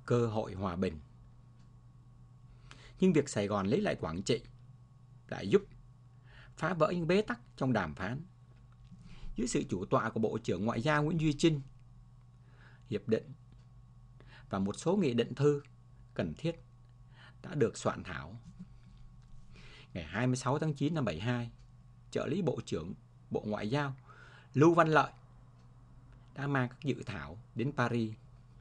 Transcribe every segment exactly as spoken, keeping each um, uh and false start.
cơ hội hòa bình. Nhưng việc Sài Gòn lấy lại Quảng Trị lại giúp phá vỡ những bế tắc trong đàm phán. Dưới sự chủ tọa của Bộ trưởng Ngoại giao Nguyễn Duy Trinh, hiệp định và một số nghị định thư cần thiết đã được soạn thảo. Ngày hai mươi sáu tháng chín năm bảy mươi hai, trợ lý Bộ trưởng Bộ Ngoại giao Lưu Văn Lợi đã mang các dự thảo đến Paris.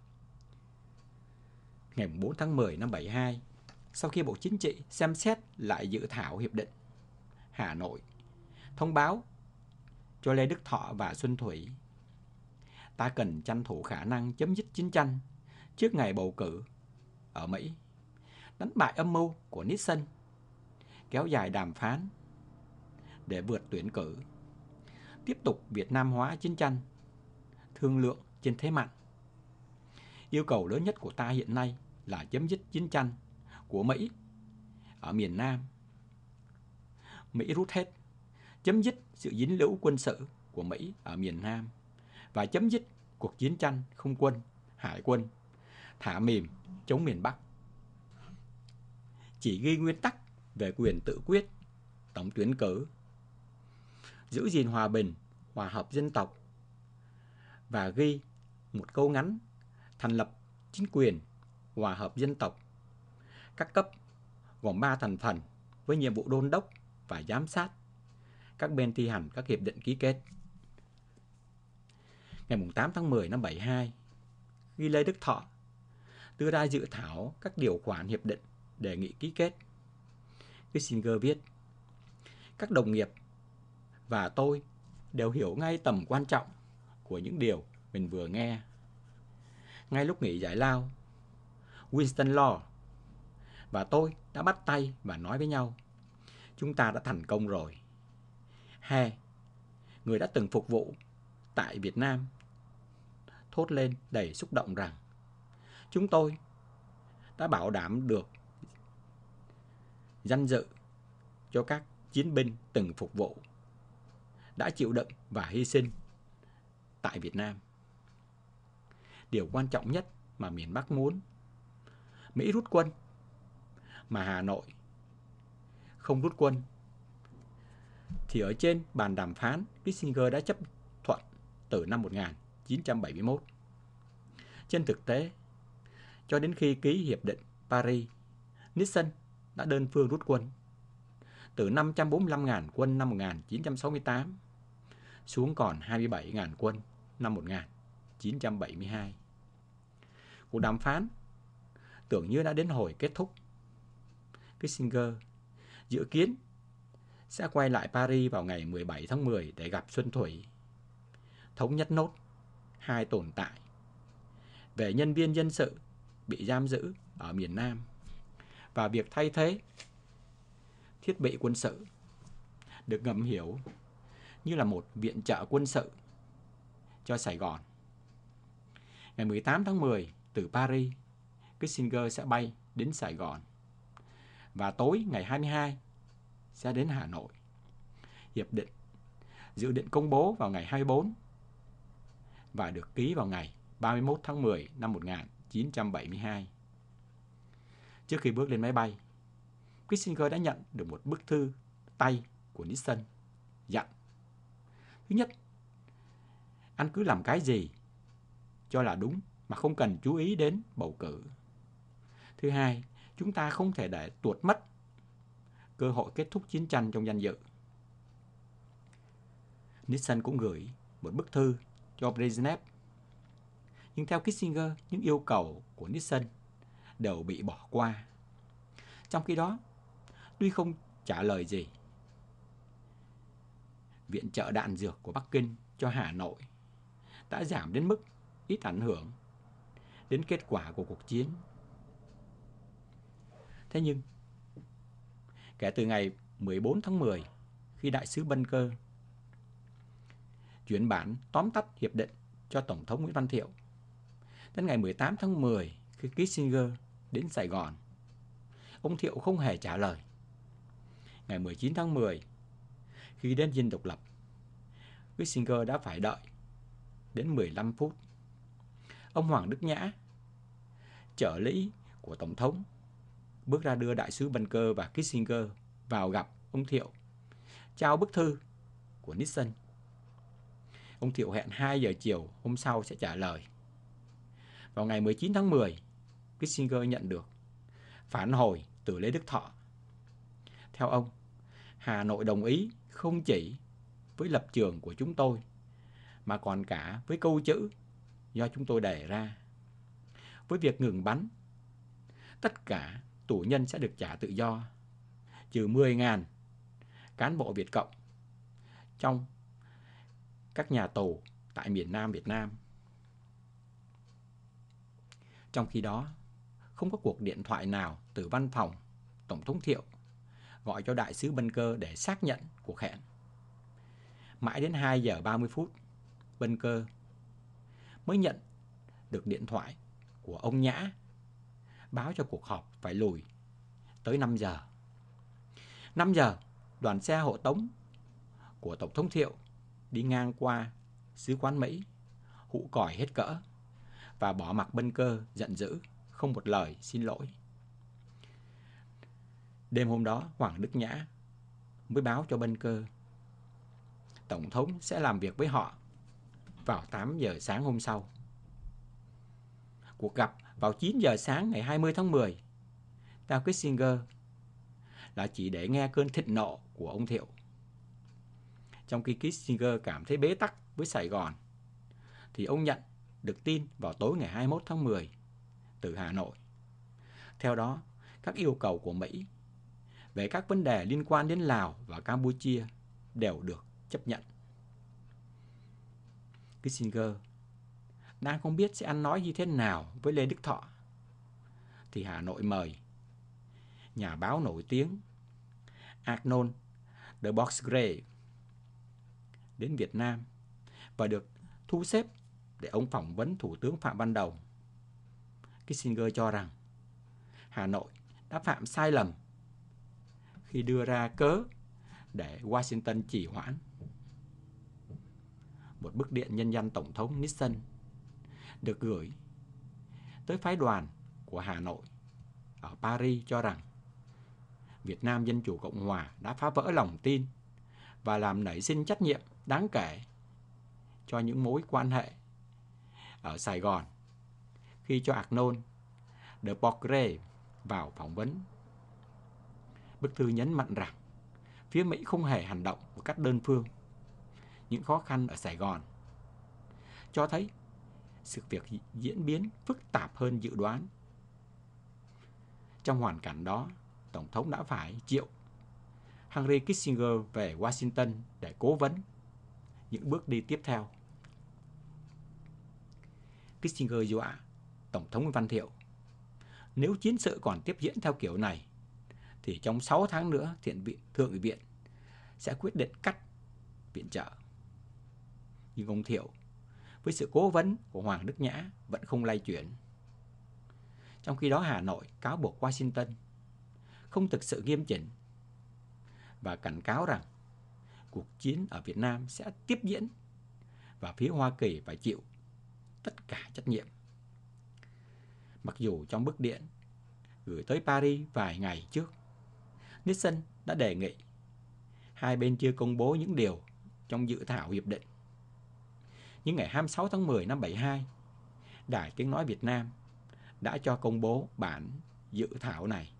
Ngày bốn tháng mười năm bảy mươi hai, sau khi Bộ Chính trị xem xét lại dự thảo hiệp định, Hà Nội thông báo cho Lê Đức Thọ và Xuân Thủy: ta cần tranh thủ khả năng chấm dứt chiến tranh trước ngày bầu cử ở Mỹ, đánh bại âm mưu của Nixon, kéo dài đàm phán để vượt tuyển cử, tiếp tục Việt Nam hóa chiến tranh, thương lượng trên thế mạnh. Yêu cầu lớn nhất của ta hiện nay là chấm dứt chiến tranh của Mỹ ở miền Nam. Mỹ rút hết, chấm dứt sự dính líu quân sự của Mỹ ở miền Nam và chấm dứt cuộc chiến tranh không quân, hải quân, thả mìn chống miền Bắc. Chỉ ghi nguyên tắc về quyền tự quyết, tổng tuyển cử, giữ gìn hòa bình, hòa hợp dân tộc và ghi một câu ngắn thành lập chính quyền hòa hợp dân tộc các cấp gồm ba thành phần với nhiệm vụ đôn đốc và giám sát các bên thi hành các hiệp định ký kết. Ngày tám tháng mười năm bảy mươi hai, khi Lê Đức Thọ đưa ra dự thảo các điều khoản hiệp định đề nghị ký kết, Kissinger viết: các đồng nghiệp và tôi đều hiểu ngay tầm quan trọng của những điều mình vừa nghe. Ngay lúc nghỉ giải lao, Winston Law và tôi đã bắt tay và nói với nhau: chúng ta đã thành công rồi. He, người đã từng phục vụ tại Việt Nam, thốt lên đầy xúc động rằng chúng tôi đã bảo đảm được danh dự cho các chiến binh từng phục vụ, đã chịu đựng và hy sinh tại Việt Nam. Điều quan trọng nhất mà miền Bắc muốn, Mỹ rút quân, mà Hà Nội không rút quân, thì ở trên bàn đàm phán, Kissinger đã chấp thuận từ năm một nghìn chín trăm bảy mươi mốt. Trên thực tế, cho đến khi ký hiệp định Paris, Nixon đã đơn phương rút quân từ năm trăm bốn mươi lăm nghìn quân năm một nghìn chín trăm sáu mươi tám xuống còn hai mươi bảy nghìn quân năm một nghìn chín trăm bảy mươi hai. Cuộc đàm phán tưởng như đã đến hồi kết thúc. Kissinger dự kiến sẽ quay lại Paris vào ngày mười bảy tháng mười để gặp Xuân Thủy, thống nhất nốt hai tồn tại về nhân viên dân sự bị giam giữ ở miền Nam và việc thay thế thiết bị quân sự, được ngầm hiểu như là một viện trợ quân sự cho Sài Gòn. Ngày mười tám tháng mười, từ Paris, Kissinger sẽ bay đến Sài Gòn và tối ngày hai mươi hai sẽ đến Hà Nội. Hiệp định dự định công bố vào ngày hai mươi tư và được ký vào ngày ba mươi mốt tháng mười năm một nghìn chín trăm bảy mươi hai. Trước khi bước lên máy bay, Kissinger đã nhận được một bức thư tay của Nixon dặn: thứ nhất, anh cứ làm cái gì cho là đúng mà không cần chú ý đến bầu cử. Thứ hai, chúng ta không thể để tuột mất cơ hội kết thúc chiến tranh trong danh dự. Nixon cũng gửi một bức thư cho Brezhnev. Nhưng theo Kissinger, những yêu cầu của Nixon đều bị bỏ qua. Trong khi đó, tuy không trả lời gì, viện trợ đạn dược của Bắc Kinh cho Hà Nội đã giảm đến mức ít ảnh hưởng đến kết quả của cuộc chiến. Thế nhưng, kể từ ngày mười bốn tháng mười, khi đại sứ Bunker chuyển bản tóm tắt hiệp định cho Tổng thống Nguyễn Văn Thiệu, đến ngày mười tám tháng mười, khi Kissinger đến Sài Gòn, ông Thiệu không hề trả lời. Ngày mười chín tháng mười, khi đến Dinh Độc Lập, Kissinger đã phải đợi đến mười lăm phút. Ông Hoàng Đức Nhã, trợ lý của Tổng thống bước ra đưa đại sứ Bunker và Kissinger vào gặp ông Thiệu, trao bức thư của Nixon. Ông Thiệu hẹn hai giờ chiều hôm sau sẽ trả lời. Vào ngày mười chín tháng mười, Kissinger nhận được phản hồi từ Lê Đức Thọ. Theo ông, Hà Nội đồng ý không chỉ với lập trường của chúng tôi, mà còn cả với câu chữ do chúng tôi đề ra. Với việc ngừng bắn, tất cả tù nhân sẽ được trả tự do, trừ mười nghìn cán bộ Việt Cộng trong các nhà tù tại miền Nam Việt Nam. Trong khi đó, không có cuộc điện thoại nào từ văn phòng Tổng thống Thiệu gọi cho đại sứ Bunker để xác nhận cuộc hẹn. Mãi đến hai giờ ba mươi phút, Bunker mới nhận được điện thoại của ông Nhã báo cho cuộc họp phải lùi tới năm giờ. năm giờ, đoàn xe hộ tống của Tổng thống Thiệu đi ngang qua sứ quán Mỹ, hụ còi hết cỡ và bỏ mặc Bunker giận dữ, không một lời xin lỗi. Đêm hôm đó, Hoàng Đức Nhã mới báo cho Bunker Tổng thống sẽ làm việc với họ vào tám giờ sáng hôm sau. Cuộc gặp vào chín giờ sáng ngày hai mươi tháng mười theo Kissinger là chỉ để nghe cơn thịnh nộ của ông Thiệu. Trong khi Kissinger cảm thấy bế tắc với Sài Gòn, thì ông nhận được tin vào tối ngày hai mươi mốt tháng mười từ Hà Nội. Theo đó, các yêu cầu của Mỹ về các vấn đề liên quan đến Lào và Campuchia đều được chấp nhận. Kissinger đang không biết sẽ ăn nói như thế nào với Lê Đức Thọ, thì Hà Nội mời nhà báo nổi tiếng Arnold de Boisgrave đến Việt Nam và được thu xếp để ông phỏng vấn Thủ tướng Phạm Văn Đồng. Kissinger cho rằng Hà Nội đã phạm sai lầm khi đưa ra cớ để Washington trì hoãn. Một bức điện nhân danh Tổng thống Nixon được gửi tới phái đoàn của Hà Nội ở Paris cho rằng Việt Nam Dân Chủ Cộng Hòa đã phá vỡ lòng tin và làm nảy sinh trách nhiệm đáng kể cho những mối quan hệ ở Sài Gòn khi cho Arnold de Boisgrave vào phỏng vấn. Bức thư nhấn mạnh rằng phía Mỹ không hề hành động một cách đơn phương. Những khó khăn ở Sài Gòn cho thấy sự việc diễn biến phức tạp hơn dự đoán. Trong hoàn cảnh đó, Tổng thống đã phải triệu Henry Kissinger về Washington để cố vấn những bước đi tiếp theo. Kissinger dọa Tổng thống Văn Thiệu, nếu chiến sự còn tiếp diễn theo kiểu này, thì trong sáu tháng nữa thiện viện, Thượng ủy viện sẽ quyết định cắt viện trợ. Nhưng ông Thiệu, với sự cố vấn của Hoàng Đức Nhã, vẫn không lay chuyển. Trong khi đó, Hà Nội cáo buộc Washington không thực sự nghiêm chỉnh và cảnh cáo rằng cuộc chiến ở Việt Nam sẽ tiếp diễn và phía Hoa Kỳ phải chịu tất cả trách nhiệm. Mặc dù trong bức điện gửi tới Paris vài ngày trước, Nixon đã đề nghị hai bên chưa công bố những điều trong dự thảo hiệp định. Nhưng ngày hai mươi sáu tháng mười năm bảy mươi hai, Đài Tiếng Nói Việt Nam đã cho công bố bản dự thảo này.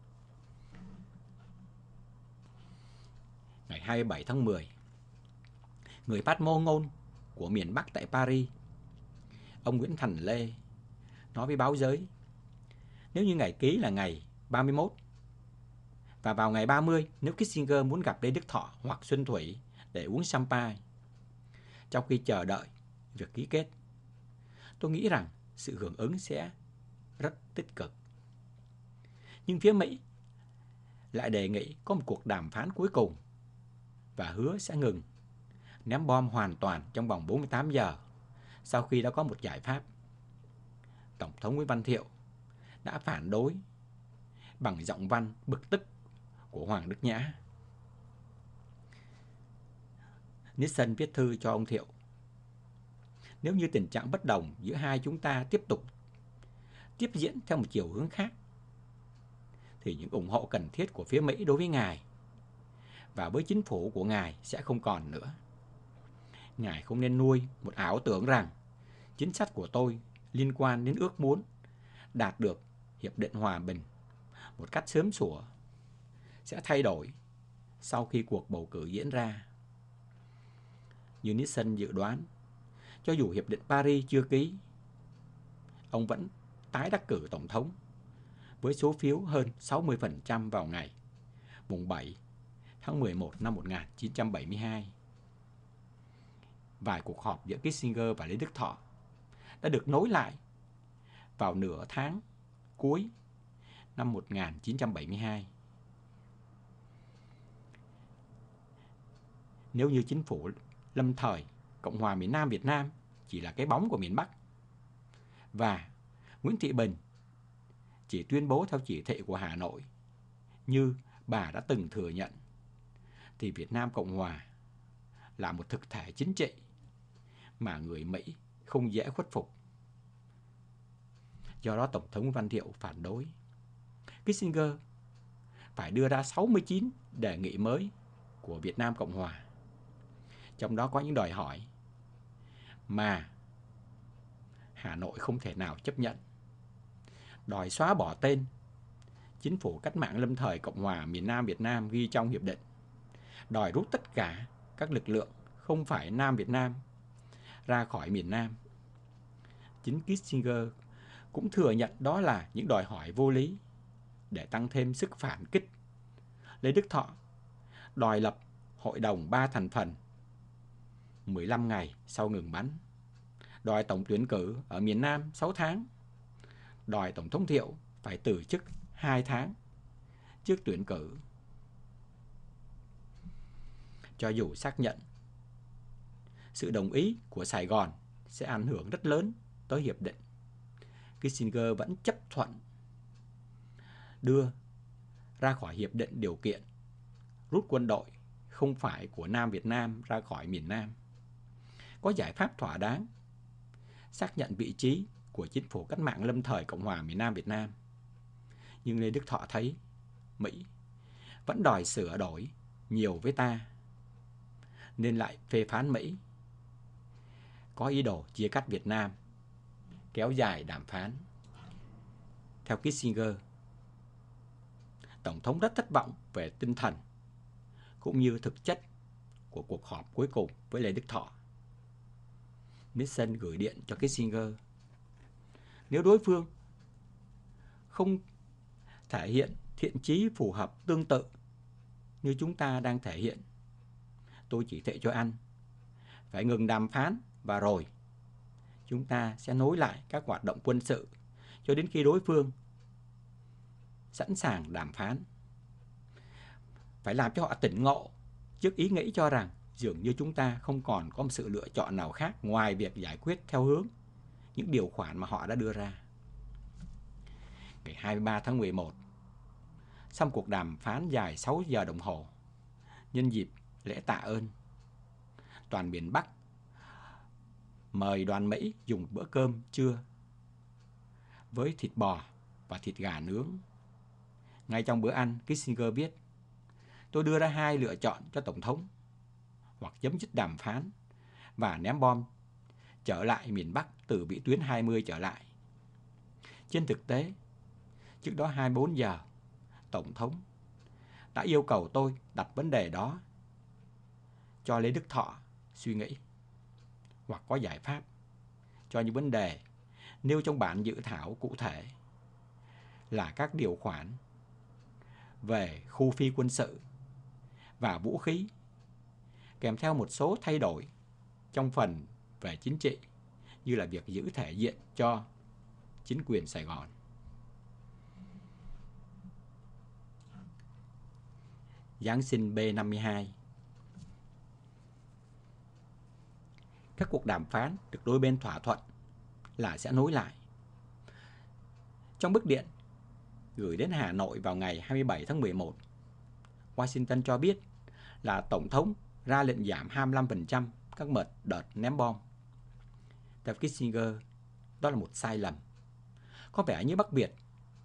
Ngày hai mươi bảy tháng mười, người phát ngôn của miền Bắc tại Paris, ông Nguyễn Thành Lê, nói với báo giới, nếu như ngày ký là ngày ba mươi mốt và vào ngày ba mươi, nếu Kissinger muốn gặp Lê Đức Thọ hoặc Xuân Thủy để uống champagne trong khi chờ đợi việc ký kết, tôi nghĩ rằng sự hưởng ứng sẽ rất tích cực. Nhưng phía Mỹ lại đề nghị có một cuộc đàm phán cuối cùng và hứa sẽ ngừng ném bom hoàn toàn trong vòng bốn mươi tám giờ sau khi đã có một giải pháp. Tổng thống Nguyễn Văn Thiệu đã phản đối bằng giọng văn bực tức của Hoàng Đức Nhã. Nixon viết thư cho ông Thiệu, nếu như tình trạng bất đồng giữa hai chúng ta tiếp tục tiếp diễn theo một chiều hướng khác, thì những ủng hộ cần thiết của phía Mỹ đối với Ngài và với chính phủ của Ngài sẽ không còn nữa. Ngài không nên nuôi một ảo tưởng rằng chính sách của tôi liên quan đến ước muốn đạt được hiệp định hòa bình một cách sớm sủa sẽ thay đổi sau khi cuộc bầu cử diễn ra. Như Nixon dự đoán, cho dù hiệp định Paris chưa ký, ông vẫn tái đắc cử tổng thống với số phiếu hơn sáu mươi phần trăm vào ngày mùng bảy tháng mười một năm một nghìn chín trăm bảy mươi hai. Vài cuộc họp giữa Kissinger và Lê Đức Thọ đã được nối lại vào nửa tháng cuối năm một nghìn chín trăm bảy mươi hai. Nếu như chính phủ lâm thời Cộng hòa miền Nam Việt Nam chỉ là cái bóng của miền Bắc và Nguyễn Thị Bình chỉ tuyên bố theo chỉ thị của Hà Nội như bà đã từng thừa nhận, thì Việt Nam Cộng Hòa là một thực thể chính trị mà người Mỹ không dễ khuất phục. Do đó Tổng thống Văn Thiệu phản đối. Kissinger phải đưa ra sáu mươi chín đề nghị mới của Việt Nam Cộng Hòa. Trong đó có những đòi hỏi mà Hà Nội không thể nào chấp nhận. Đòi xóa bỏ tên Chính phủ Cách mạng Lâm thời Cộng hòa miền Nam Việt Nam ghi trong hiệp định. Đòi rút tất cả các lực lượng không phải Nam Việt Nam ra khỏi miền Nam. Chính Kissinger cũng thừa nhận đó là những đòi hỏi vô lý để tăng thêm sức phản kích. Lê Đức Thọ đòi lập hội đồng ba thành phần mười lăm ngày sau ngừng bắn, đòi tổng tuyển cử ở miền Nam sáu tháng, đòi Tổng thống Thiệu phải từ chức hai tháng trước tuyển cử. Cho dù xác nhận sự đồng ý của Sài Gòn sẽ ảnh hưởng rất lớn tới hiệp định, Kissinger vẫn chấp thuận đưa ra khỏi hiệp định điều kiện rút quân đội không phải của Nam Việt Nam ra khỏi miền Nam. Có giải pháp thỏa đáng xác nhận vị trí của chính phủ Cách mạng Lâm thời Cộng hòa miền Nam Việt Nam. Nhưng Lê Đức Thọ thấy Mỹ vẫn đòi sửa đổi nhiều với ta, nên lại phê phán Mỹ có ý đồ chia cắt Việt Nam, kéo dài đàm phán. Theo Kissinger, Tổng thống rất thất vọng về tinh thần cũng như thực chất của cuộc họp cuối cùng với Lê Đức Thọ. Nixon gửi điện cho Kissinger: nếu đối phương không thể hiện thiện chí phù hợp tương tự như chúng ta đang thể hiện, tôi chỉ thệ cho anh phải ngừng đàm phán, và rồi chúng ta sẽ nối lại các hoạt động quân sự cho đến khi đối phương sẵn sàng đàm phán. Phải làm cho họ tỉnh ngộ trước ý nghĩ cho rằng dường như chúng ta không còn có một sự lựa chọn nào khác ngoài việc giải quyết theo hướng những điều khoản mà họ đã đưa ra. Ngày hai mươi ba tháng mười một, sau cuộc đàm phán dài sáu giờ đồng hồ, nhân dịp lễ tạ ơn, toàn miền Bắc mời đoàn Mỹ dùng bữa cơm trưa với thịt bò và thịt gà nướng. Ngay trong bữa ăn, Kissinger viết: tôi đưa ra hai lựa chọn cho Tổng thống: hoặc chấm dứt đàm phán và ném bom trở lại miền Bắc từ vĩ tuyến hai mươi trở lại. Trên thực tế, trước đó hai mươi bốn giờ, Tổng thống đã yêu cầu tôi đặt vấn đề đó cho Lê Đức Thọ suy nghĩ, hoặc có giải pháp cho những vấn đề nêu trong bản dự thảo cụ thể là các điều khoản về khu phi quân sự và vũ khí, kèm theo một số thay đổi trong phần về chính trị, như là việc giữ thể diện cho chính quyền Sài Gòn. Giáng sinh B năm mươi hai. Các cuộc đàm phán được đôi bên thỏa thuận là sẽ nối lại. Trong bức điện gửi đến Hà Nội vào ngày hai mươi bảy tháng mười một, Washington cho biết là Tổng thống ra lệnh giảm hai mươi lăm phần trăm các mật đợt ném bom. Theo Kissinger, đó là một sai lầm. có vẻ như Bắc Việt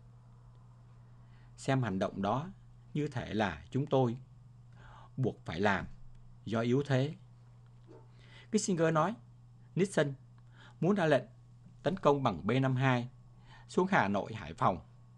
xem hành động đó như thể là chúng tôi buộc phải làm do yếu thế. Kissinger nói Nixon muốn ra lệnh tấn công bằng B năm mươi hai xuống Hà Nội, Hải Phòng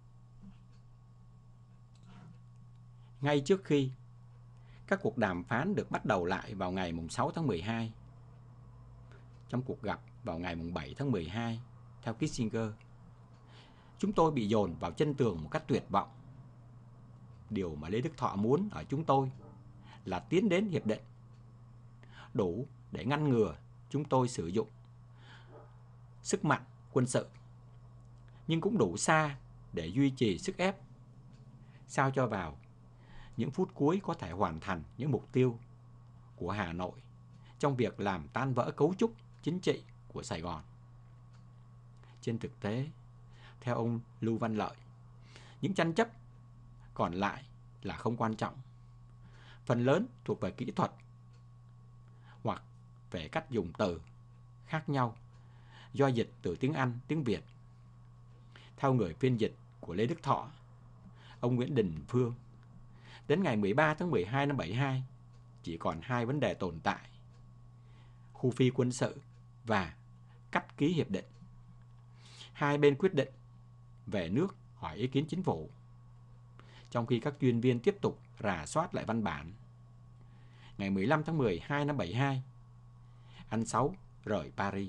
ngay trước khi các cuộc đàm phán được bắt đầu lại vào ngày sáu tháng mười hai. Trong cuộc gặp vào ngày bảy tháng mười hai, theo Kissinger, chúng tôi bị dồn vào chân tường một cách tuyệt vọng. Điều mà Lê Đức Thọ muốn ở chúng tôi là tiến đến hiệp định, đủ để ngăn ngừa chúng tôi sử dụng sức mạnh quân sự, nhưng cũng đủ xa để duy trì sức ép, sao cho vào những phút cuối có thể hoàn thành những mục tiêu của Hà Nội trong việc làm tan vỡ cấu trúc chính trị của Sài Gòn. Trên thực tế, theo ông Lưu Văn Lợi, những tranh chấp còn lại là không quan trọng. Phần lớn thuộc về kỹ thuật hoặc về cách dùng từ khác nhau do dịch từ tiếng Anh, tiếng Việt. Theo người phiên dịch của Lê Đức Thọ, ông Nguyễn Đình Phương, đến ngày mười ba tháng mười hai năm bảy mươi hai, chỉ còn hai vấn đề tồn tại: khu phi quân sự và cách ký hiệp định. Hai bên quyết định về nước hỏi ý kiến chính phủ, trong khi các chuyên viên tiếp tục rà soát lại văn bản. Ngày mười lăm tháng mười hai năm bảy mươi hai, anh Sáu rời Paris.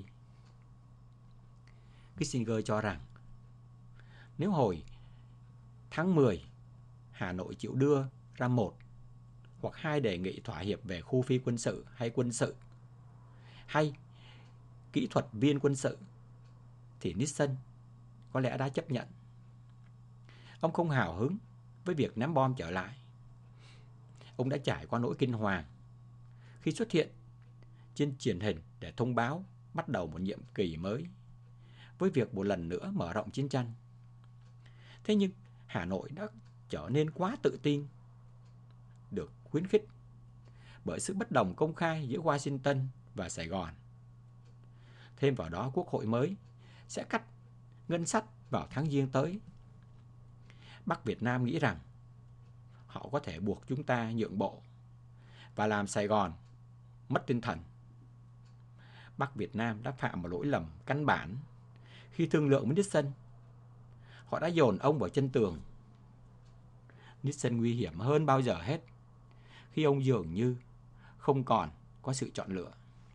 Kissinger cho rằng nếu hồi tháng mười Hà Nội chịu đưa ra một hoặc hai đề nghị thỏa hiệp về khu phi quân sự hay quân sự hay kỹ thuật viên quân sự, thì Nixon có lẽ đã chấp nhận. Ông không hào hứng với việc ném bom trở lại. Ông đã trải qua nỗi kinh hoàng khi xuất hiện trên truyền hình để thông báo bắt đầu một nhiệm kỳ mới với việc một lần nữa mở rộng chiến tranh. Thế nhưng Hà Nội đã trở nên quá tự tin, được khuyến khích bởi sự bất đồng công khai giữa Washington và Sài Gòn. Thêm vào đó, Quốc hội mới sẽ cắt ngân sách vào tháng Giêng tới. Bắc Việt Nam nghĩ rằng họ có thể buộc chúng ta nhượng bộ và làm Sài Gòn mất tinh thần. Bắc Việt Nam đã phạm một lỗi lầm căn bản khi thương lượng với Nixon. Họ đã dồn ông vào chân tường. Nixon nguy hiểm hơn bao giờ hết khi ông dường như không còn có sự chọn lựa.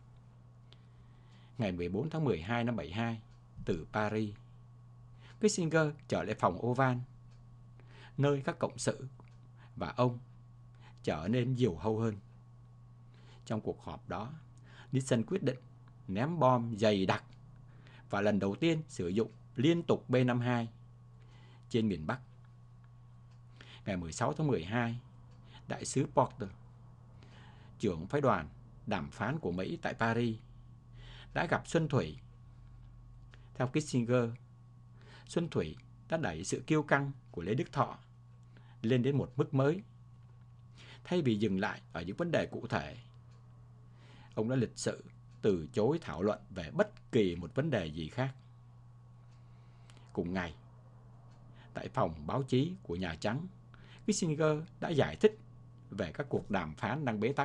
Ngày mười bốn tháng mười hai năm bảy mươi hai, từ Paris, Kissinger trở lại phòng Oval, nơi các cộng sự và ông trở nên diều hâu hơn. Trong cuộc họp đó, Nixon quyết định ném bom dày đặc và lần đầu tiên sử dụng liên tục B năm mươi hai trên miền Bắc. Ngày mười sáu tháng mười hai, đại sứ Porter, trưởng phái đoàn đàm phán của Mỹ tại Paris, đã gặp Xuân Thủy. Theo Kissinger, Xuân Thủy đã đẩy sự kiêu căng của Lê Đức Thọ lên đến một mức mới. Thay vì dừng lại ở những vấn đề cụ thể, ông đã lịch sự từ chối thảo luận về bất kỳ một vấn đề gì khác. Cùng ngày, tại phòng báo chí của Nhà Trắng, Kissinger đã giải thích về các cuộc đàm phán đang bế tắc.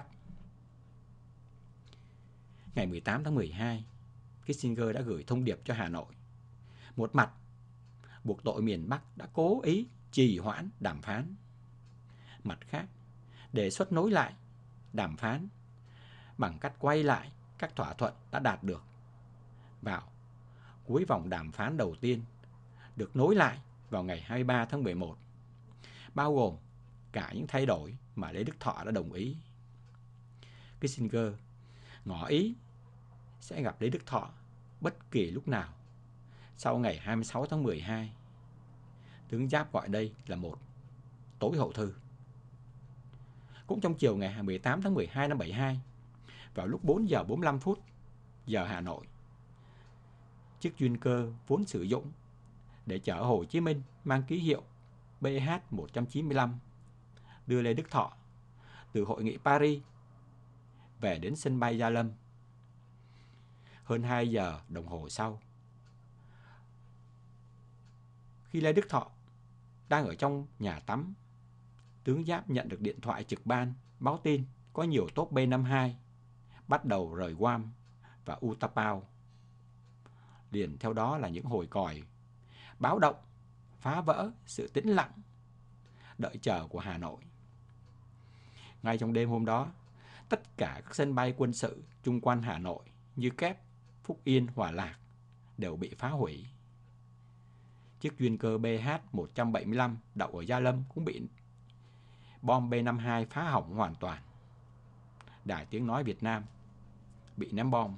Ngày mười tám tháng mười hai, Kissinger đã gửi thông điệp cho Hà Nội. Một mặt, buộc tội miền Bắc đã cố ý trì hoãn đàm phán. Mặt khác, đề xuất nối lại đàm phán bằng cách quay lại các thỏa thuận đã đạt được vào cuối vòng đàm phán đầu tiên, được nối lại vào ngày hai mươi ba tháng mười một, bao gồm cả những thay đổi mà Lê Đức Thọ đã đồng ý. Kissinger ngỏ ý sẽ gặp Lê Đức Thọ bất kỳ lúc nào sau ngày hai mươi sáu tháng mười hai. Tướng Giáp gọi đây là một tối hậu thư. Cũng trong chiều ngày mười tám tháng mười hai năm bảy mươi hai, vào lúc bốn giờ bốn mươi lăm phút giờ Hà Nội, chiếc chuyên cơ vốn sử dụng để chở Hồ Chí Minh mang ký hiệu B H một chín lăm đưa Lê Đức Thọ từ hội nghị Paris về đến sân bay Gia Lâm. Hơn hai giờ đồng hồ sau, Khi Lê Đức Thọ đang ở trong nhà tắm, tướng Giáp nhận được điện thoại trực ban báo tin có nhiều tốp B năm mươi hai bắt đầu rời Guam và Utapao. Liền theo đó là những hồi còi báo động phá vỡ sự tĩnh lặng đợi chờ của Hà Nội. Ngay trong đêm hôm đó, tất cả các sân bay quân sự chung quanh Hà Nội như Kép, Phúc Yên, Hòa Lạc đều bị phá hủy. Chiếc chuyên cơ B H một trăm bảy mươi lăm đậu ở Gia Lâm cũng bị bom B năm mươi hai phá hỏng hoàn toàn. Đài Tiếng Nói Việt Nam bị ném bom.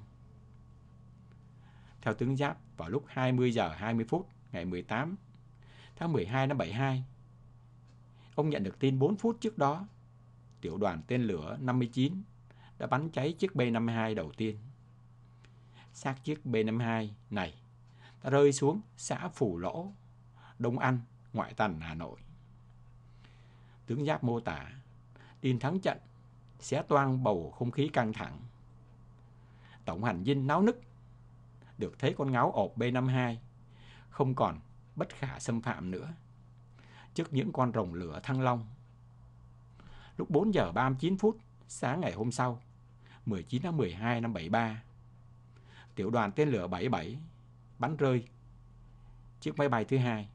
Theo tướng Giáp, vào lúc hai mươi giờ hai mươi phút ngày mười tám tháng mười hai năm bảy mươi hai, ông nhận được tin bốn phút trước đó, tiểu đoàn tên lửa năm mươi chín đã bắn cháy chiếc B năm mươi hai đầu tiên. Xác chiếc B năm mươi hai này đã rơi xuống xã Phủ Lỗ, Đông Ăn, ngoại thành Hà Nội. Tướng Giáp mô tả tin thắng trận xé toang bầu không khí căng thẳng. Tổng hành dinh náo nức được thấy con ngáo ộp B năm mươi hai không còn bất khả xâm phạm nữa trước những con rồng lửa Thăng Long. Lúc bốn giờ ba mươi chín phút sáng ngày hôm sau, mười chín tháng mười hai năm bảy mươi ba, tiểu đoàn tên lửa bảy mươi bảy bắn rơi chiếc máy bay thứ hai.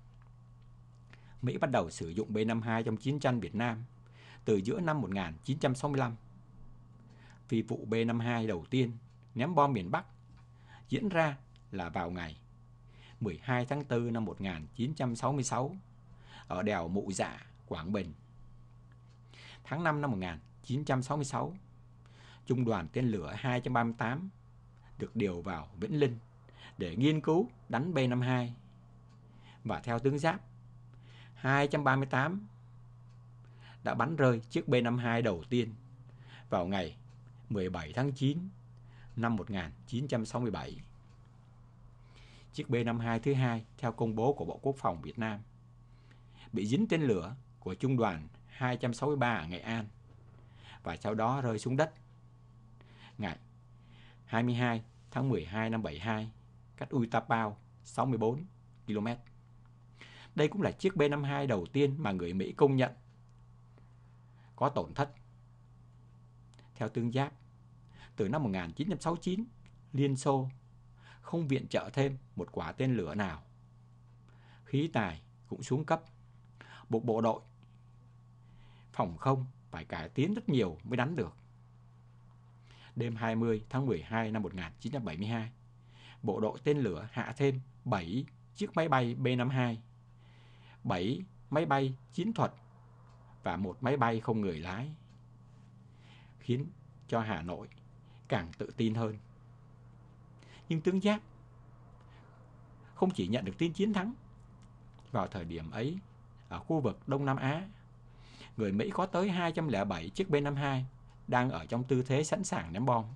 Mỹ bắt đầu sử dụng B năm mươi hai trong chiến tranh Việt Nam từ giữa năm một nghìn chín trăm sáu mươi lăm. Phi vụ B năm mươi hai đầu tiên ném bom miền Bắc diễn ra là vào ngày mười hai tháng tư năm một nghìn chín trăm sáu mươi sáu ở đèo Mụ Dạ, Quảng Bình. Tháng năm năm một nghìn chín trăm sáu mươi sáu, Trung đoàn tên lửa hai trăm ba mươi tám được điều vào Vĩnh Linh để nghiên cứu đánh B năm mươi hai. Và theo tướng Giáp, hai trăm ba mươi tám đã bắn rơi chiếc B năm mươi hai đầu tiên vào ngày mười bảy tháng chín năm một nghìn chín trăm sáu mươi bảy. Chiếc B năm mươi hai thứ hai, theo công bố của Bộ Quốc phòng Việt Nam, bị dính tên lửa của Trung đoàn hai trăm sáu mươi ba ở Nghệ An và sau đó rơi xuống đất ngày hai mươi hai tháng mười hai năm bảy mươi hai, cách Utapao sáu mươi bốn ki lô mét. Đây cũng là chiếc B năm mươi hai đầu tiên mà người Mỹ công nhận có tổn thất. Theo tướng Giáp, từ năm một nghìn chín trăm sáu mươi chín, Liên Xô không viện trợ thêm một quả tên lửa nào. Khí tài cũng xuống cấp, buộc bộ đội phòng không phải cải tiến rất nhiều mới đánh được. Đêm hai mươi tháng mười hai năm một nghìn chín trăm bảy mươi hai, bộ đội tên lửa hạ thêm bảy chiếc máy bay B năm mươi hai, bảy máy bay chiến thuật và một máy bay không người lái, khiến cho Hà Nội càng tự tin hơn. Nhưng tướng Giáp không chỉ nhận được tin chiến thắng. Vào thời điểm ấy, ở khu vực Đông Nam Á, người Mỹ có tới hai trăm lẻ bảy chiếc B năm mươi hai đang ở trong tư thế sẵn sàng ném bom.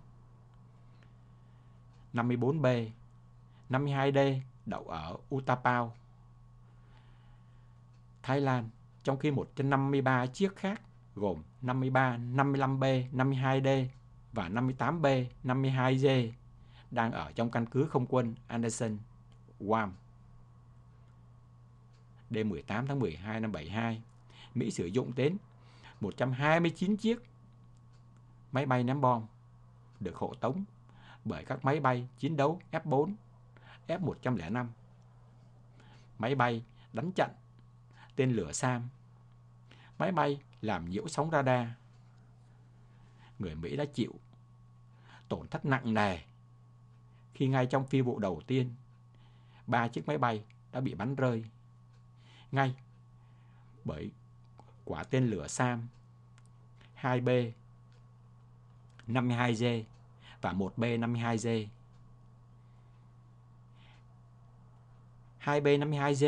năm mươi bốn B, năm mươi hai D đậu ở Utapao, Thái Lan, trong khi một trăm năm mươi ba chiếc khác gồm năm mươi ba, năm mươi lăm B, năm mươi hai D và năm mươi tám B, năm mươi hai D đang ở trong căn cứ không quân Anderson, Guam. Đêm mười tám tháng mười hai năm bảy mươi hai, Mỹ sử dụng đến một trăm hai mươi chín chiếc máy bay ném bom được hộ tống bởi các máy bay chiến đấu F bốn, F một không năm, máy bay đánh chặn tên lửa SAM, máy bay làm nhiễu sóng radar. Người Mỹ đã chịu tổn thất nặng nề khi ngay trong phi vụ đầu tiên, ba chiếc máy bay đã bị bắn rơi ngay bởi quả tên lửa SAM hai B, năm mươi hai D và một B năm mươi hai D. hai B năm mươi hai D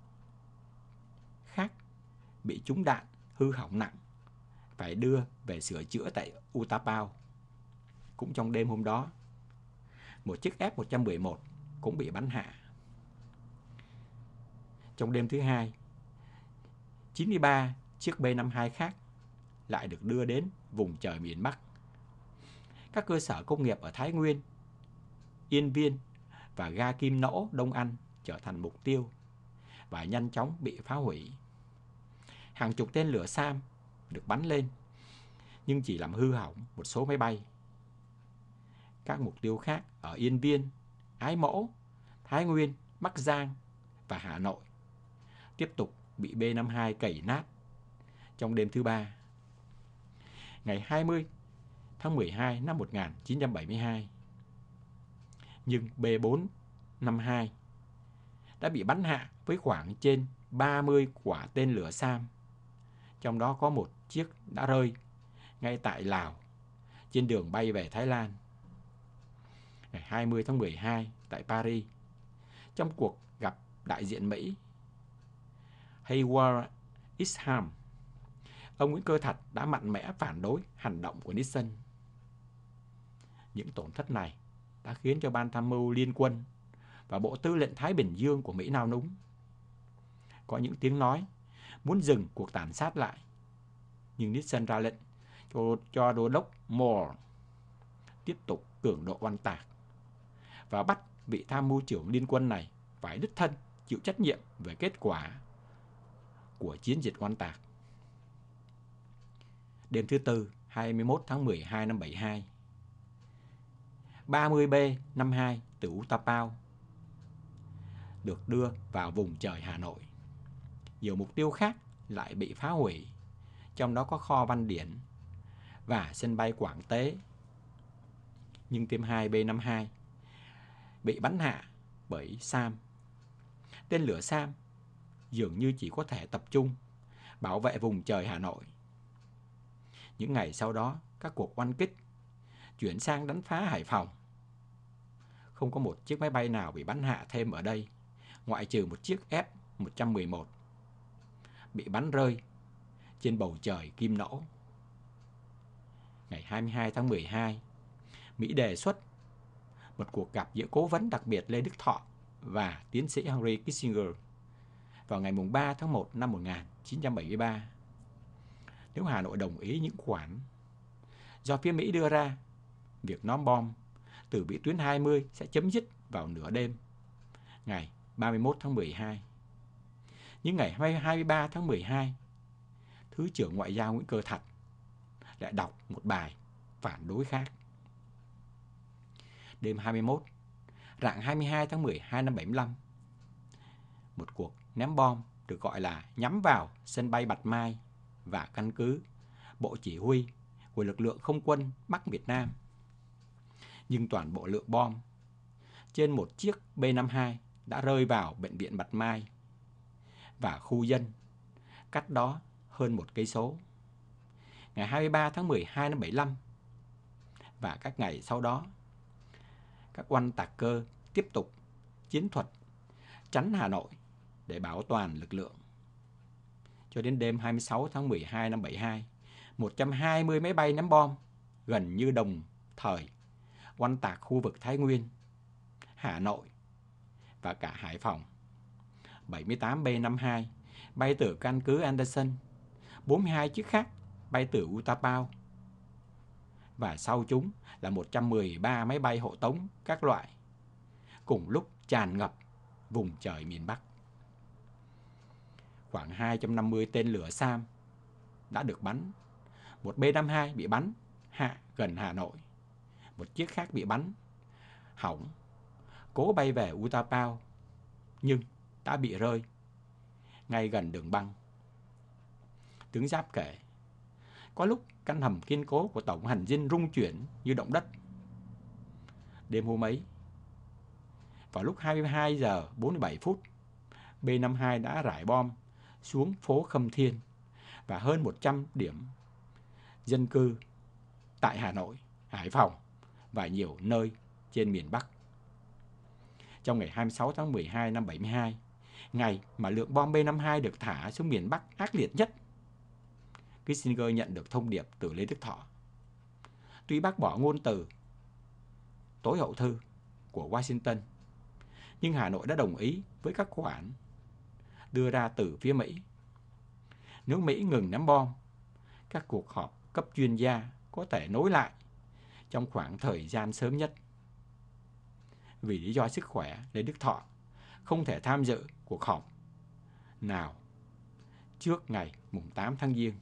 khác bị trúng đạn hư hỏng nặng, phải đưa về sửa chữa tại Utapao. Cũng trong đêm hôm đó, một chiếc F một một một cũng bị bắn hạ. Trong đêm thứ hai, chín mươi ba chiếc B năm mươi hai khác lại được đưa đến vùng trời miền Bắc. Các cơ sở công nghiệp ở Thái Nguyên, Yên Viên và ga Kim Nỗ, Đông Anh trở thành mục tiêu và nhanh chóng bị phá hủy. Hàng chục tên lửa SAM được bắn lên, nhưng chỉ làm hư hỏng một số máy bay. Các mục tiêu khác ở Yên Biên, Ái Mẫu, Thái Nguyên, Bắc Giang và Hà Nội tiếp tục bị B năm mươi hai cày nát trong đêm thứ ba. Ngày hai mươi tháng mười hai năm một nghìn chín trăm bảy mươi hai, nhưng B bốn năm hai đã bị bắn hạ với khoảng trên ba mươi quả tên lửa SAM, trong đó có một chiếc đã rơi ngay tại Lào trên đường bay về Thái Lan. Ngày hai mươi tháng mười hai tại Paris, trong cuộc gặp đại diện Mỹ Hayward Isham, ông Nguyễn Cơ Thạch đã mạnh mẽ phản đối hành động của Nixon. Những tổn thất này đã khiến cho Ban Tham mưu Liên quân và Bộ Tư lệnh Thái Bình Dương của Mỹ nao núng. Có những tiếng nói muốn dừng cuộc tàn sát lại, nhưng Nixon ra lệnh cho, cho Đô đốc Moore tiếp tục cường độ oanh tạc và bắt vị tham mưu trưởng liên quân này phải đích thân chịu trách nhiệm về kết quả của chiến dịch oanh tạc. Đêm thứ Tư, hai mươi mốt tháng mười hai năm bảy mươi hai, ba mươi B năm mươi hai từ Utapao được đưa vào vùng trời Hà Nội. Nhiều mục tiêu khác lại bị phá hủy, trong đó có kho Văn Điển và sân bay Quảng Tế. Nhưng thêm hai B năm mươi hai bị bắn hạ bởi SAM. Tên lửa SAM dường như chỉ có thể tập trung bảo vệ vùng trời Hà Nội. Những ngày sau đó, các cuộc oanh kích chuyển sang đánh phá Hải Phòng. Không có một chiếc máy bay nào bị bắn hạ thêm ở đây, ngoại trừ một chiếc F một trăm mười một bị bắn rơi trên bầu trời kim nỗ. Ngày hai mươi hai tháng mười hai, Mỹ đề xuất một cuộc gặp giữa cố vấn đặc biệt Lê Đức Thọ và tiến sĩ Henry Kissinger vào ngày ba tháng một năm một nghìn chín trăm bảy mươi ba. Nếu Hà Nội đồng ý những khoản do phía Mỹ đưa ra, việc ném bom từ vĩ tuyến hai mươi sẽ chấm dứt vào nửa đêm ngày ba mươi mốt tháng mười hai. Nhưng ngày hai mươi ba tháng mười hai, Thứ trưởng Ngoại giao Nguyễn Cơ Thạch lại đọc một bài phản đối khác. Đêm hai mươi mốt, rạng hai mươi hai tháng mười hai năm bảy mươi lăm, một cuộc ném bom được gọi là nhắm vào sân bay Bạch Mai và căn cứ Bộ Chỉ huy của lực lượng không quân Bắc Việt Nam. Nhưng toàn bộ lượng bom trên một chiếc B năm mươi hai đã rơi vào bệnh viện Bạch Mai và khu dân cách đó hơn một cây số. Ngày hai mươi ba tháng mười hai năm bảy mươi lăm và các ngày sau đó, các oanh tạc cơ tiếp tục chiến thuật tránh Hà Nội để bảo toàn lực lượng. Cho đến đêm hai mươi sáu tháng mười hai năm bảy mươi hai, một trăm hai mươi máy bay ném bom gần như đồng thời oanh tạc khu vực Thái Nguyên, Hà Nội và cả Hải Phòng. bảy mươi tám B năm mươi hai bay từ căn cứ Anderson, bốn mươi hai chiếc khác bay từ Utapao, và sau chúng là một trăm mười ba máy bay hộ tống các loại, cùng lúc tràn ngập vùng trời miền Bắc. Khoảng hai trăm năm mươi tên lửa SAM đã được bắn. Một B năm mươi hai bị bắn hạ gần Hà Nội, một chiếc khác bị bắn hỏng cố bay về Utapao nhưng đã bị rơi ngay gần đường băng. Tướng Giáp kể, có lúc căn hầm kiên cố của tổng hành dinh rung chuyển như động đất. Đêm hôm ấy, vào lúc hai mươi hai giờ bốn mươi bảy phút, B năm mươi hai đã rải bom xuống phố Khâm Thiên và hơn một trăm điểm dân cư tại Hà Nội, Hải Phòng và nhiều nơi trên miền Bắc. Trong ngày hai mươi sáu tháng mười hai năm bảy mươi hai, ngày mà lượng bom B năm mươi hai được thả xuống miền Bắc ác liệt nhất, Kissinger nhận được thông điệp từ Lê Đức Thọ. Tuy bác bỏ ngôn từ tối hậu thư của Washington, nhưng Hà Nội đã đồng ý với các khoản đưa ra từ phía Mỹ. Nếu Mỹ ngừng ném bom, các cuộc họp cấp chuyên gia có thể nối lại trong khoảng thời gian sớm nhất. Vì lý do sức khỏe, Lê Đức Thọ không thể tham dự cuộc họp nào trước ngày mùng tám tháng Giêng.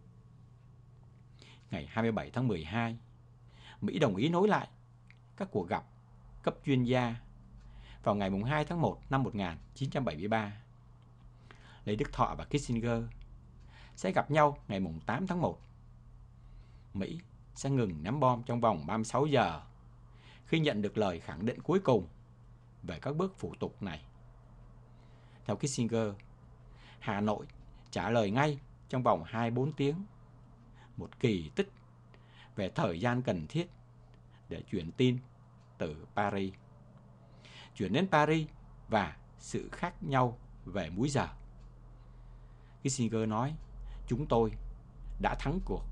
Ngày hai mươi bảy tháng mười hai, Mỹ đồng ý nối lại các cuộc gặp cấp chuyên gia vào ngày mùng hai tháng một năm một nghìn chín trăm bảy mươi ba. Lê Đức Thọ và Kissinger sẽ gặp nhau ngày mùng tám tháng một. Mỹ sẽ ngừng ném bom trong vòng ba mươi sáu giờ khi nhận được lời khẳng định cuối cùng về các bước thủ tục này. Theo Kissinger, Hà Nội trả lời ngay trong vòng hai mươi bốn tiếng, một kỳ tích về thời gian cần thiết để chuyển tin từ Paris. Chuyển đến Paris và sự khác nhau về múi giờ. Kissinger nói, chúng tôi đã thắng cuộc.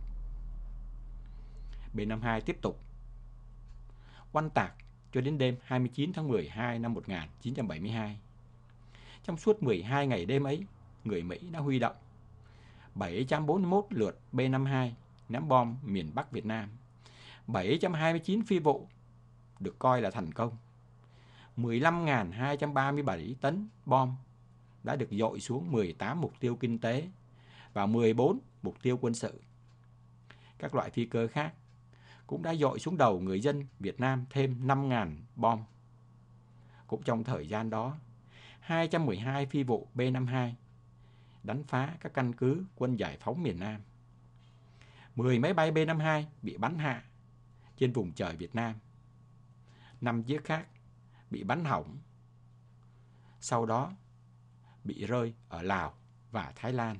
B năm mươi hai tiếp tục oanh tạc cho đến đêm hai mươi chín tháng mười hai năm một nghìn chín trăm bảy mươi hai. Trong suốt mười hai ngày đêm ấy, người Mỹ đã huy động bảy trăm bốn mươi mốt lượt B năm mươi hai ném bom miền Bắc Việt Nam. bảy trăm hai mươi chín phi vụ được coi là thành công. mười lăm nghìn hai trăm ba mươi bảy tấn bom đã được dội xuống mười tám mục tiêu kinh tế và mười bốn mục tiêu quân sự. Các loại phi cơ khác cũng đã dội xuống đầu người dân Việt Nam thêm năm nghìn bom. Cũng trong thời gian đó, hai trăm mười hai phi vụ B năm mươi hai đánh phá các căn cứ quân giải phóng miền Nam. mười máy bay B năm mươi hai bị bắn hạ trên vùng trời Việt Nam. năm chiếc khác bị bắn hỏng, sau đó bị rơi ở Lào và Thái Lan.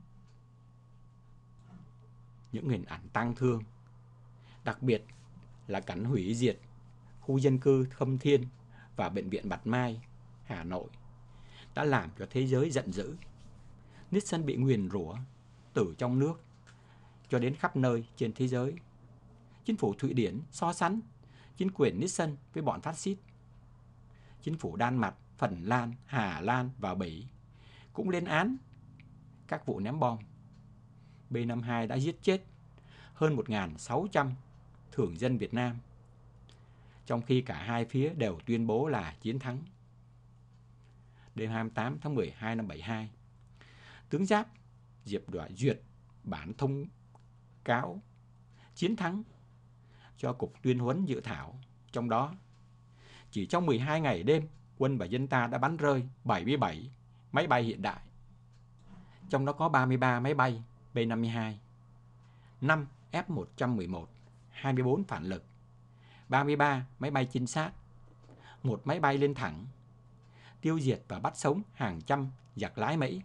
Những hình ảnh tang thương, đặc biệt là cảnh hủy diệt khu dân cư Khâm Thiên và bệnh viện Bạch Mai, Hà Nội, đã làm cho thế giới giận dữ. Nixon bị nguyền rủa từ trong nước cho đến khắp nơi trên thế giới. Chính phủ Thụy Điển so sánh chính quyền Nixon với bọn phát xít. Chính phủ Đan Mạch, Phần Lan, Hà Lan và Bỉ cũng lên án các vụ ném bom. B năm mươi hai đã giết chết hơn một nghìn sáu trăm thường dân Việt Nam, trong khi cả hai phía đều tuyên bố là chiến thắng. Đêm hai mươi tám tháng mười hai năm bảy mươi hai, tướng Giáp Diệp Đoại duyệt bản thông cáo chiến thắng cho Cục Tuyên huấn dự thảo. Trong đó, chỉ trong mười hai ngày đêm, quân và dân ta đã bắn rơi bảy mươi bảy máy bay hiện đại. Trong đó có ba mươi ba máy bay B năm mươi hai, năm F một trăm mười một, hai mươi bốn phản lực, ba mươi ba máy bay trinh sát, một máy bay lên thẳng, tiêu diệt và bắt sống hàng trăm giặc lái Mỹ.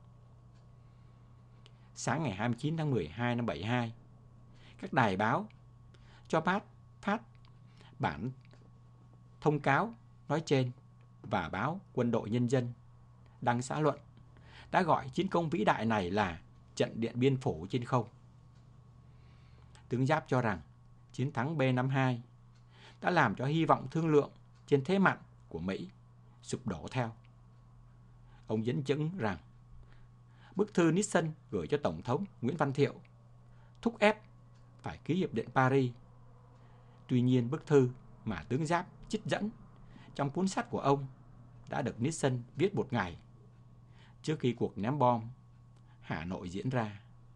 Sáng ngày hai mươi chín tháng mười hai năm bảy mươi hai, các đài báo cho phát, phát bản thông cáo nói trên và báo Quân đội Nhân dân đăng xã luận đã gọi chiến công vĩ đại này là trận Điện Biên Phủ trên không. Tướng Giáp cho rằng chiến thắng B năm mươi hai đã làm cho hy vọng thương lượng trên thế mạnh của Mỹ sụp đổ theo. Ông dẫn chứng rằng bức thư Nixon gửi cho Tổng thống Nguyễn Văn Thiệu thúc ép phải ký hiệp định Paris. Tuy nhiên, bức thư mà tướng Giáp trích dẫn trong cuốn sách của ông đã được Nixon viết một ngày trước khi cuộc ném bom Hà Nội diễn ra.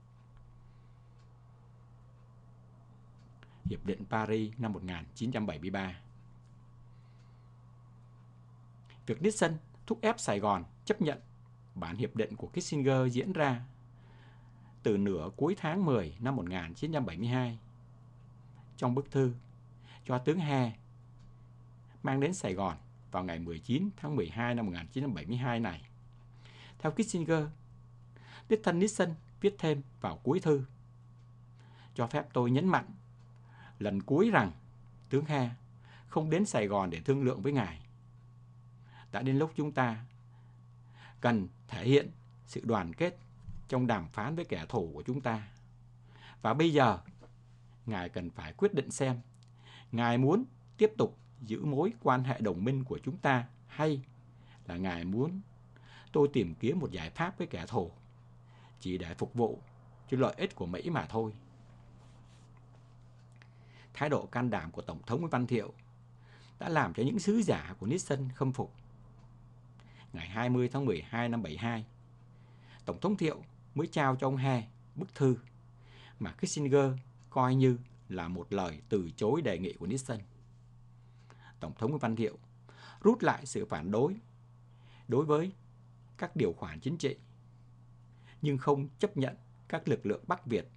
Hiệp định Paris năm một nghìn chín trăm bảy mươi ba. Việc Nixon thúc ép Sài Gòn chấp nhận bản hiệp định của Kissinger diễn ra từ nửa cuối tháng mười năm một nghìn chín trăm bảy mươi hai. Trong bức thư cho tướng He mang đến Sài Gòn vào ngày mười chín tháng mười hai năm một nghìn chín trăm bảy mươi hai này, theo Kissinger, đích thân Nixon viết thêm vào cuối thư: cho phép tôi nhấn mạnh lần cuối rằng tướng He không đến Sài Gòn để thương lượng với ngài. Đã đến lúc chúng ta cần thể hiện sự đoàn kết trong đàm phán với kẻ thù của chúng ta. Và bây giờ, ngài cần phải quyết định xem ngài muốn tiếp tục giữ mối quan hệ đồng minh của chúng ta hay là ngài muốn tôi tìm kiếm một giải pháp với kẻ thù chỉ để phục vụ cho lợi ích của Mỹ mà thôi. Thái độ can đảm của Tổng thống Nguyễn Văn Thiệu đã làm cho những sứ giả của Nixon khâm phục. Ngày hai mươi tháng mười hai năm bảy mươi hai, Tổng thống Thiệu mới trao cho ông He bức thư mà Kissinger coi như là một lời từ chối đề nghị của Nixon. Tổng thống Nguyễn Văn Thiệu rút lại sự phản đối đối với các điều khoản chính trị, nhưng không chấp nhận các lực lượng Bắc Việt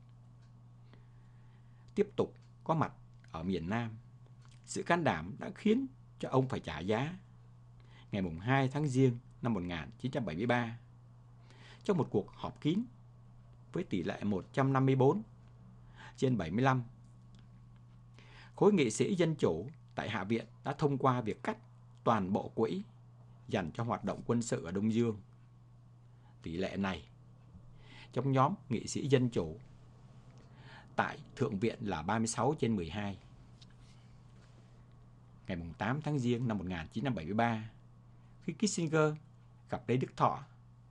tiếp tục có mặt ở miền Nam. Sự can đảm đã khiến cho ông phải trả giá. Ngày hai tháng Giêng năm một nghìn chín trăm bảy mươi ba, trong một cuộc họp kín với tỷ lệ một trăm năm mươi bốn trên bảy mươi lăm, khối nghị sĩ Dân Chủ tại Hạ viện đã thông qua việc cắt toàn bộ quỹ dành cho hoạt động quân sự ở Đông Dương. Tỷ lệ này trong nhóm nghị sĩ Dân Chủ tại Thượng viện là ba mươi sáu trên mười hai. Ngày tám tháng Giêng năm một nghìn chín trăm bảy mươi ba, khi Kissinger gặp Lê Đức Thọ,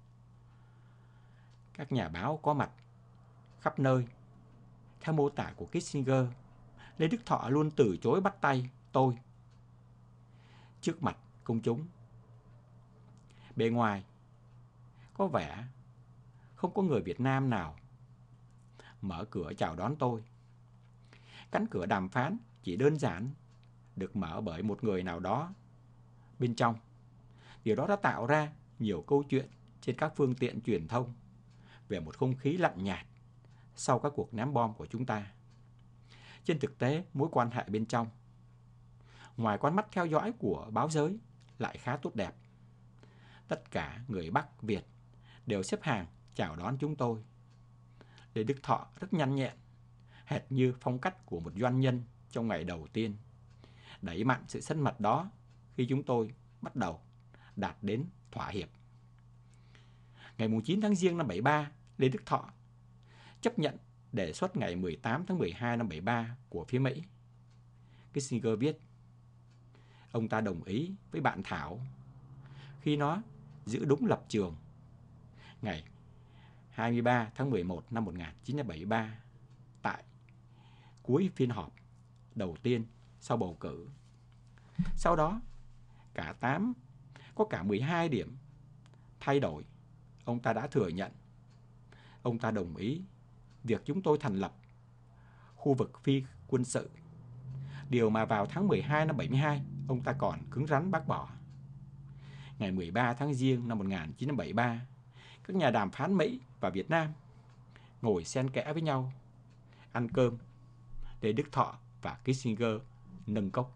các nhà báo có mặt khắp nơi. Theo mô tả của Kissinger, Lê Đức Thọ luôn từ chối bắt tay tôi trước mặt công chúng. Bề ngoài có vẻ không có người Việt Nam nào mở cửa chào đón tôi. Cánh cửa đàm phán chỉ đơn giản được mở bởi một người nào đó bên trong. Điều đó đã tạo ra nhiều câu chuyện trên các phương tiện truyền thông về một không khí lạnh nhạt sau các cuộc ném bom của chúng ta. Trên thực tế, mối quan hệ bên trong, ngoài con mắt theo dõi của báo giới, lại khá tốt đẹp. Tất cả người Bắc Việt đều xếp hàng chào đón chúng tôi. Lê Đức Thọ rất nhanh nhẹn, hệt như phong cách của một doanh nhân trong ngày đầu tiên, đẩy mạnh sự thân mật đó khi chúng tôi bắt đầu đạt đến thỏa hiệp. Ngày chín tháng Giêng năm bảy mươi ba, Lê Đức Thọ chấp nhận đề xuất ngày mười tám tháng mười hai năm bảy mươi ba của phía Mỹ. Kissinger viết, ông ta đồng ý với bạn Thảo khi nó giữ đúng lập trường. Ngày hai mươi ba tháng mười một năm một nghìn chín trăm bảy mươi ba, tại cuối phiên họp đầu tiên sau bầu cử. Sau đó, cả tám, có cả mười hai điểm thay đổi, ông ta đã thừa nhận. Ông ta đồng ý việc chúng tôi thành lập khu vực phi quân sự, điều mà vào tháng mười hai năm bảy mươi hai, ông ta còn cứng rắn bác bỏ. Ngày mười ba tháng Giêng năm một nghìn chín trăm bảy mươi ba, các nhà đàm phán Mỹ và Việt Nam ngồi xen kẽ với nhau, ăn cơm. Lê Đức Thọ và Kissinger nâng cốc.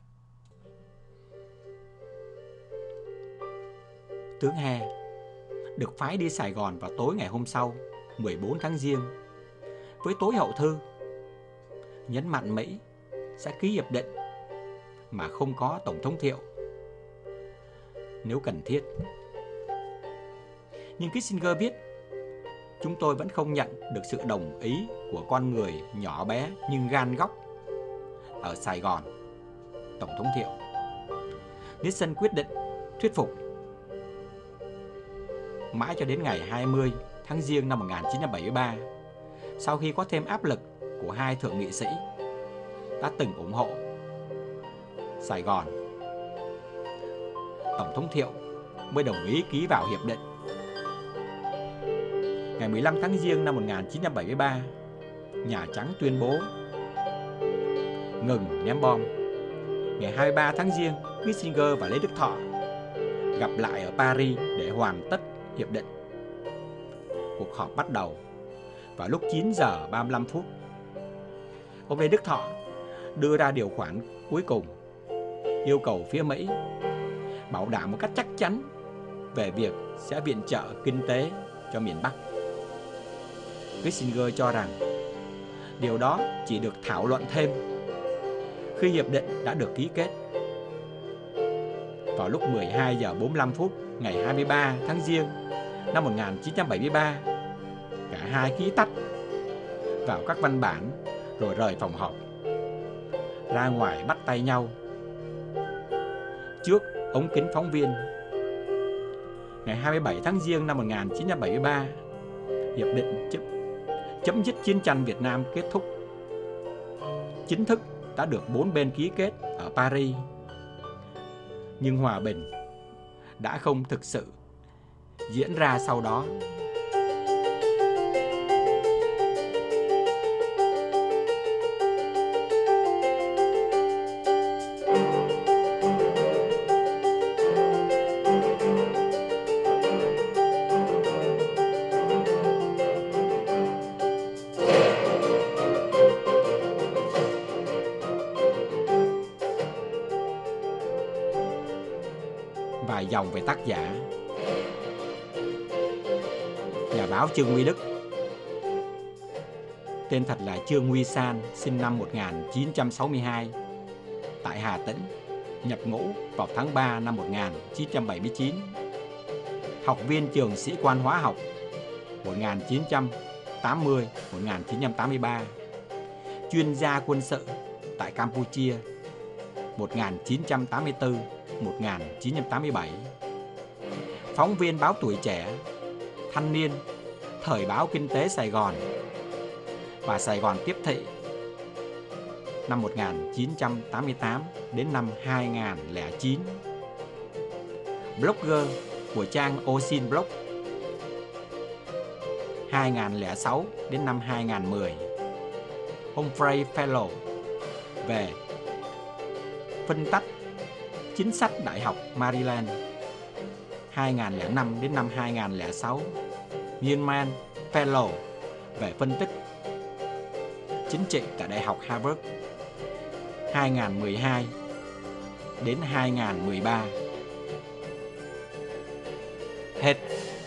Tướng He được phái đi Sài Gòn vào tối ngày hôm sau, mười bốn tháng Giêng, với tối hậu thư nhấn mạnh Mỹ sẽ ký hiệp định mà không có Tổng thống Thiệu nếu cần thiết. Nhưng Kissinger biết, chúng tôi vẫn không nhận được sự đồng ý của con người nhỏ bé nhưng gan góc ở Sài Gòn, Tổng thống Thiệu. Nixon quyết định thuyết phục. Mãi cho đến ngày hai mươi tháng Giêng năm một nghìn chín trăm bảy mươi ba, sau khi có thêm áp lực của hai thượng nghị sĩ đã từng ủng hộ Sài Gòn, Tổng thống Thiệu mới đồng ý ký vào hiệp định. Ngày mười lăm tháng Giêng năm một nghìn chín trăm bảy mươi ba, Nhà Trắng tuyên bố ngừng ném bom. Ngày hai mươi ba tháng Giêng, Kissinger và Lê Đức Thọ gặp lại ở Paris để hoàn tất hiệp định. Cuộc họp bắt đầu vào lúc chín giờ ba mươi lăm phút. Ông Lê Đức Thọ đưa ra điều khoản cuối cùng, yêu cầu phía Mỹ bảo đảm một cách chắc chắn về việc sẽ viện trợ kinh tế cho miền Bắc. Kissinger cho rằng điều đó chỉ được thảo luận thêm khi hiệp định đã được ký kết. Vào lúc mười hai giờ bốn mươi lăm phút ngày hai mươi ba tháng Giêng năm một nghìn chín trăm bảy mươi ba, cả hai ký tắt vào các văn bản rồi rời phòng họp, ra ngoài bắt tay nhau trước ống kính phóng viên. Ngày hai mươi bảy tháng Giêng năm một nghìn chín trăm bảy mươi ba, hiệp định chấm, chấm dứt chiến tranh Việt Nam kết thúc chính thức đã được bốn bên ký kết ở Paris. Nhưng hòa bình đã không thực sự diễn ra sau đó. Vài dòng về tác giả. Nhà báo Trương Huy Đức, tên thật là Trương Huy San, sinh năm một nghìn chín trăm sáu mươi hai, tại Hà Tĩnh, nhập ngũ vào tháng ba năm một nghìn chín trăm bảy mươi chín. Học viên trường sĩ quan hóa học một nghìn chín trăm tám mươi đến một nghìn chín trăm tám mươi ba. Chuyên gia quân sự tại Campuchia một nghìn chín trăm tám mươi tư đến một nghìn chín trăm tám mươi bảy. Phóng viên báo Tuổi Trẻ, Thanh Niên, Thời báo Kinh tế Sài Gòn và Sài Gòn Tiếp Thị năm một nghìn chín trăm tám mươi tám đến năm hai nghìn không trăm lẻ chín. Blogger của trang Osin Blog hai nghìn không trăm lẻ sáu đến năm hai nghìn không trăm mười. Humphrey Fellow về phân tách chính sách Đại học Maryland hai nghìn không trăm lẻ năm đến năm hai nghìn không trăm lẻ sáu. Newman Fellow về phân tích chính trị tại Đại học Harvard hai nghìn không trăm mười hai đến hai nghìn không trăm mười ba. Hết.